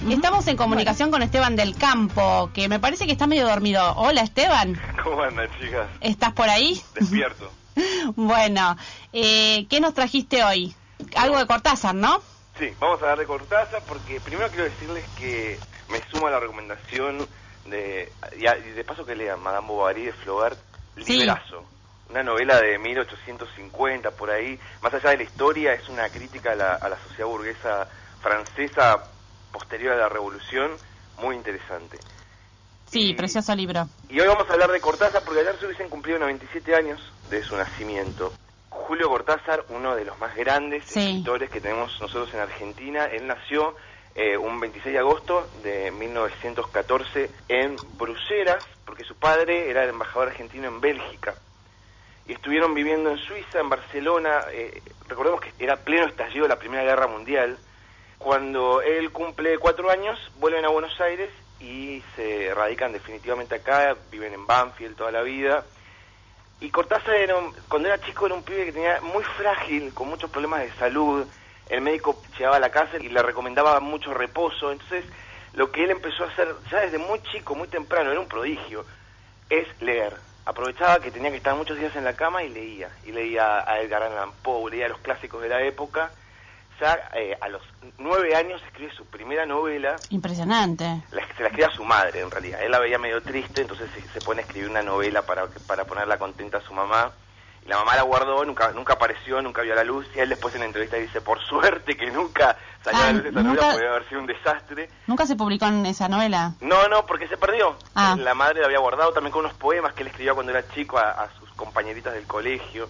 Estamos en comunicación con Esteban del Campo, que me parece que está medio dormido. Hola, Esteban. ¿Cómo andan, chicas? ¿Estás por ahí? Despierto. Bueno, ¿qué nos trajiste hoy? Algo de Cortázar, ¿no? Sí, vamos a hablar de Cortázar porque primero quiero decirles que me sumo a la recomendación y de paso que lean Madame Bovary de Flaubert, Liberazo. Una novela de 1850, por ahí. Más allá de la historia, es una crítica a la sociedad burguesa francesa posterior a la Revolución, muy interesante. Sí, precioso libro. Y hoy vamos a hablar de Cortázar porque ayer se hubiesen cumplido 97 años de su nacimiento. Julio Cortázar, uno de los más grandes escritores que tenemos nosotros en Argentina, él nació un 26 de agosto de 1914 en Bruselas, porque su padre era el embajador argentino en Bélgica. Y estuvieron viviendo en Suiza, en Barcelona. Recordemos que era pleno estallido de la Primera Guerra Mundial. Cuando él cumple 4 años, vuelven a Buenos Aires y se radican definitivamente acá, viven en Banfield toda la vida. Y Cortázar, cuando era chico, era un pibe que tenía muy frágil, con muchos problemas de salud. El médico llegaba a la casa y le recomendaba mucho reposo. Entonces, lo que él empezó a hacer ya desde muy chico, muy temprano, era un prodigio, es leer. Aprovechaba que tenía que estar muchos días en la cama y leía. Y leía a Edgar Allan Poe, leía los clásicos de la época. Ya a los 9 años escribe su primera novela. Impresionante. Se la escribe a su madre, en realidad. Él la veía medio triste, entonces se pone a escribir una novela para ponerla contenta a su mamá. Y la mamá la guardó, nunca apareció, nunca vio la luz. Y él después en la entrevista dice, por suerte que nunca salió a la luz esa novela, podría haber sido un desastre. ¿Nunca se publicó en esa novela? No, porque se perdió. La madre la había guardado también con unos poemas que él escribió cuando era chico a sus compañeritas del colegio.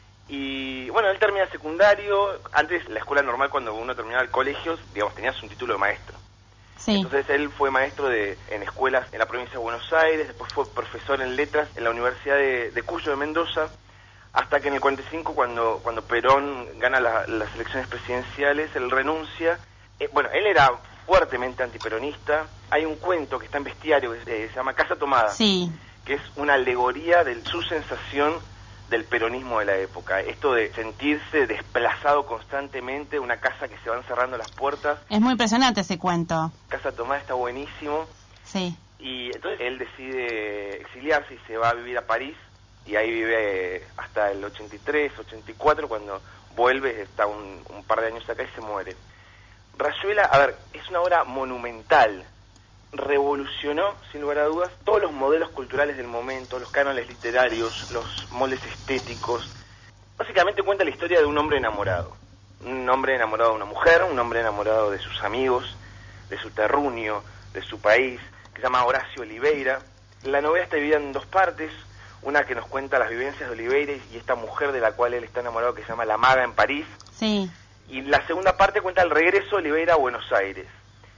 Y bueno, él termina secundario. Antes, la escuela normal, cuando uno terminaba el colegio, digamos, tenías un título de maestro. Sí. Entonces él fue maestro en escuelas en la provincia de Buenos Aires, después fue profesor en letras en la Universidad de Cuyo de Mendoza, hasta que en el 45, cuando Perón gana las elecciones presidenciales, él renuncia. Bueno, él era fuertemente antiperonista. Hay un cuento que está en Bestiario que se llama Casa Tomada, que es una alegoría de su sensación del peronismo de la época, esto de sentirse desplazado constantemente, una casa que se van cerrando las puertas. Es muy impresionante ese cuento. Casa Tomada está buenísimo. Sí. Y entonces él decide exiliarse y se va a vivir a París, y ahí vive hasta el 83, 84, cuando vuelve, está un par de años acá y se muere. Rayuela, a ver, es una obra monumental. Revolucionó, sin lugar a dudas, todos los modelos culturales del momento, los cánones literarios, los moldes estéticos. Básicamente cuenta la historia de un hombre enamorado. Un hombre enamorado de una mujer, un hombre enamorado de sus amigos, de su terruño, de su país, que se llama Horacio Oliveira. La novela está dividida en 2 partes, una que nos cuenta las vivencias de Oliveira y esta mujer de la cual él está enamorado, que se llama La Maga en París. Sí. Y la segunda parte cuenta el regreso de Oliveira a Buenos Aires.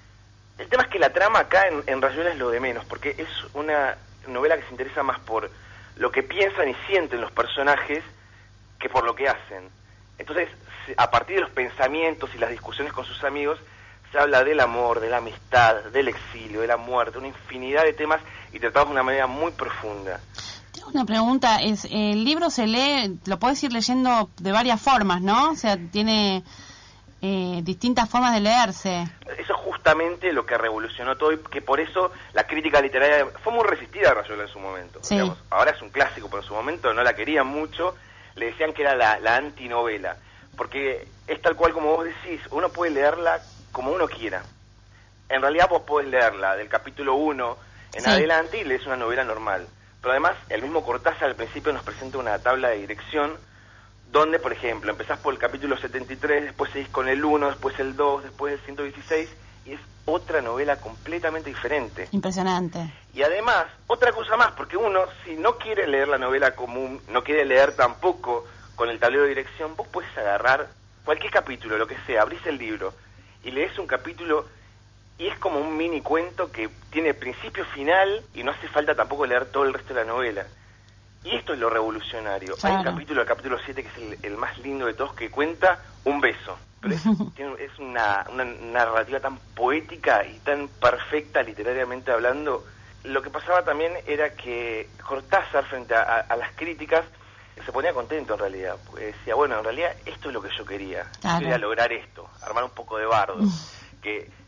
El tema es que la trama acá en Rayuela es lo de menos, porque es una novela que se interesa más por lo que piensan y sienten los personajes que por lo que hacen. Entonces, a partir de los pensamientos y las discusiones con sus amigos, se habla del amor, de la amistad, del exilio, de la muerte, una infinidad de temas y tratados de una manera muy profunda. Tengo una pregunta, el libro se lee, lo puedes ir leyendo de varias formas, ¿no? O sea, tiene distintas formas de leerse. Eso es justamente lo que revolucionó todo y que por eso la crítica literaria fue muy resistida a Rayuela en su momento. Sí. Digamos, ahora es un clásico, pero en su momento no la querían mucho, le decían que era la antinovela, porque es tal cual como vos decís, uno puede leerla como uno quiera. En realidad vos podés leerla del capítulo 1 en adelante y lees una novela normal. Pero además, el mismo Cortázar al principio nos presenta una tabla de dirección donde, por ejemplo, empezás por el capítulo 73, después seguís con el 1, después el 2, después el 116, y es otra novela completamente diferente. Impresionante. Y además, otra cosa más, porque uno, si no quiere leer la novela común, no quiere leer tampoco con el tablero de dirección, vos puedes agarrar cualquier capítulo, lo que sea, abrís el libro y lees un capítulo y es como un mini cuento que tiene principio, final, y no hace falta tampoco leer todo el resto de la novela. Y esto es lo revolucionario. Claro. Hay un capítulo, el capítulo 7, que es el más lindo de todos, que cuenta un beso. Pero es una narrativa tan poética y tan perfecta literariamente hablando. Lo que pasaba también era que Cortázar, frente a las críticas, se ponía contento en realidad. Porque decía, bueno, en realidad esto es lo que yo quería. Claro. Yo quería lograr esto, armar un poco de bardo. Que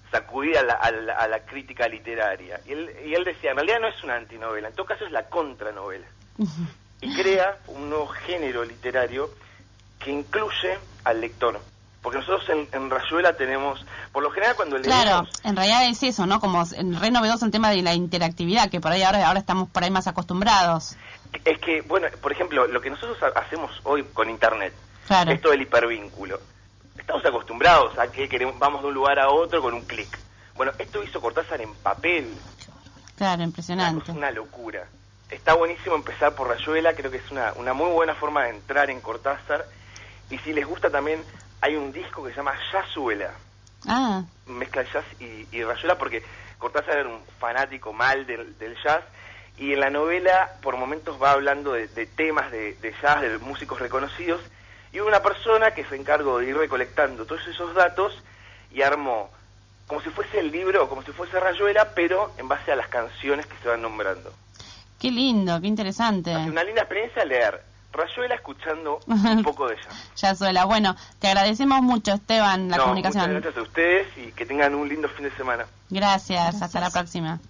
sacudida a la crítica literaria. Y él decía, en realidad no es una antinovela, en todo caso es la contranovela. Y crea un nuevo género literario que incluye al lector. Porque nosotros en Rayuela tenemos, por lo general cuando leemos... Claro, en realidad es eso, ¿no? Como re novedoso el tema de la interactividad, que por ahí ahora estamos por ahí más acostumbrados. Es que, bueno, por ejemplo, lo que nosotros hacemos hoy con Internet, claro, esto del hipervínculo, estamos acostumbrados a que vamos de un lugar a otro con un clic. Bueno, esto hizo Cortázar en papel. Claro, impresionante. Es una locura. Está buenísimo empezar por Rayuela, creo que es una muy buena forma de entrar en Cortázar. Y si les gusta también, hay un disco que se llama Jazzuela. Ah. Mezcla jazz y Rayuela, porque Cortázar era un fanático mal del jazz, y en la novela por momentos va hablando de temas de jazz, de músicos reconocidos, y hubo una persona que se encargó de ir recolectando todos esos datos y armó como si fuese el libro, como si fuese Rayuela, pero en base a las canciones que se van nombrando. Qué lindo, qué interesante. Así, una linda experiencia leer Rayuela escuchando un poco de jazz. Jazzuela. Bueno, te agradecemos mucho, Esteban, la comunicación. Muchas gracias a ustedes y que tengan un lindo fin de semana. Gracias. Hasta la próxima.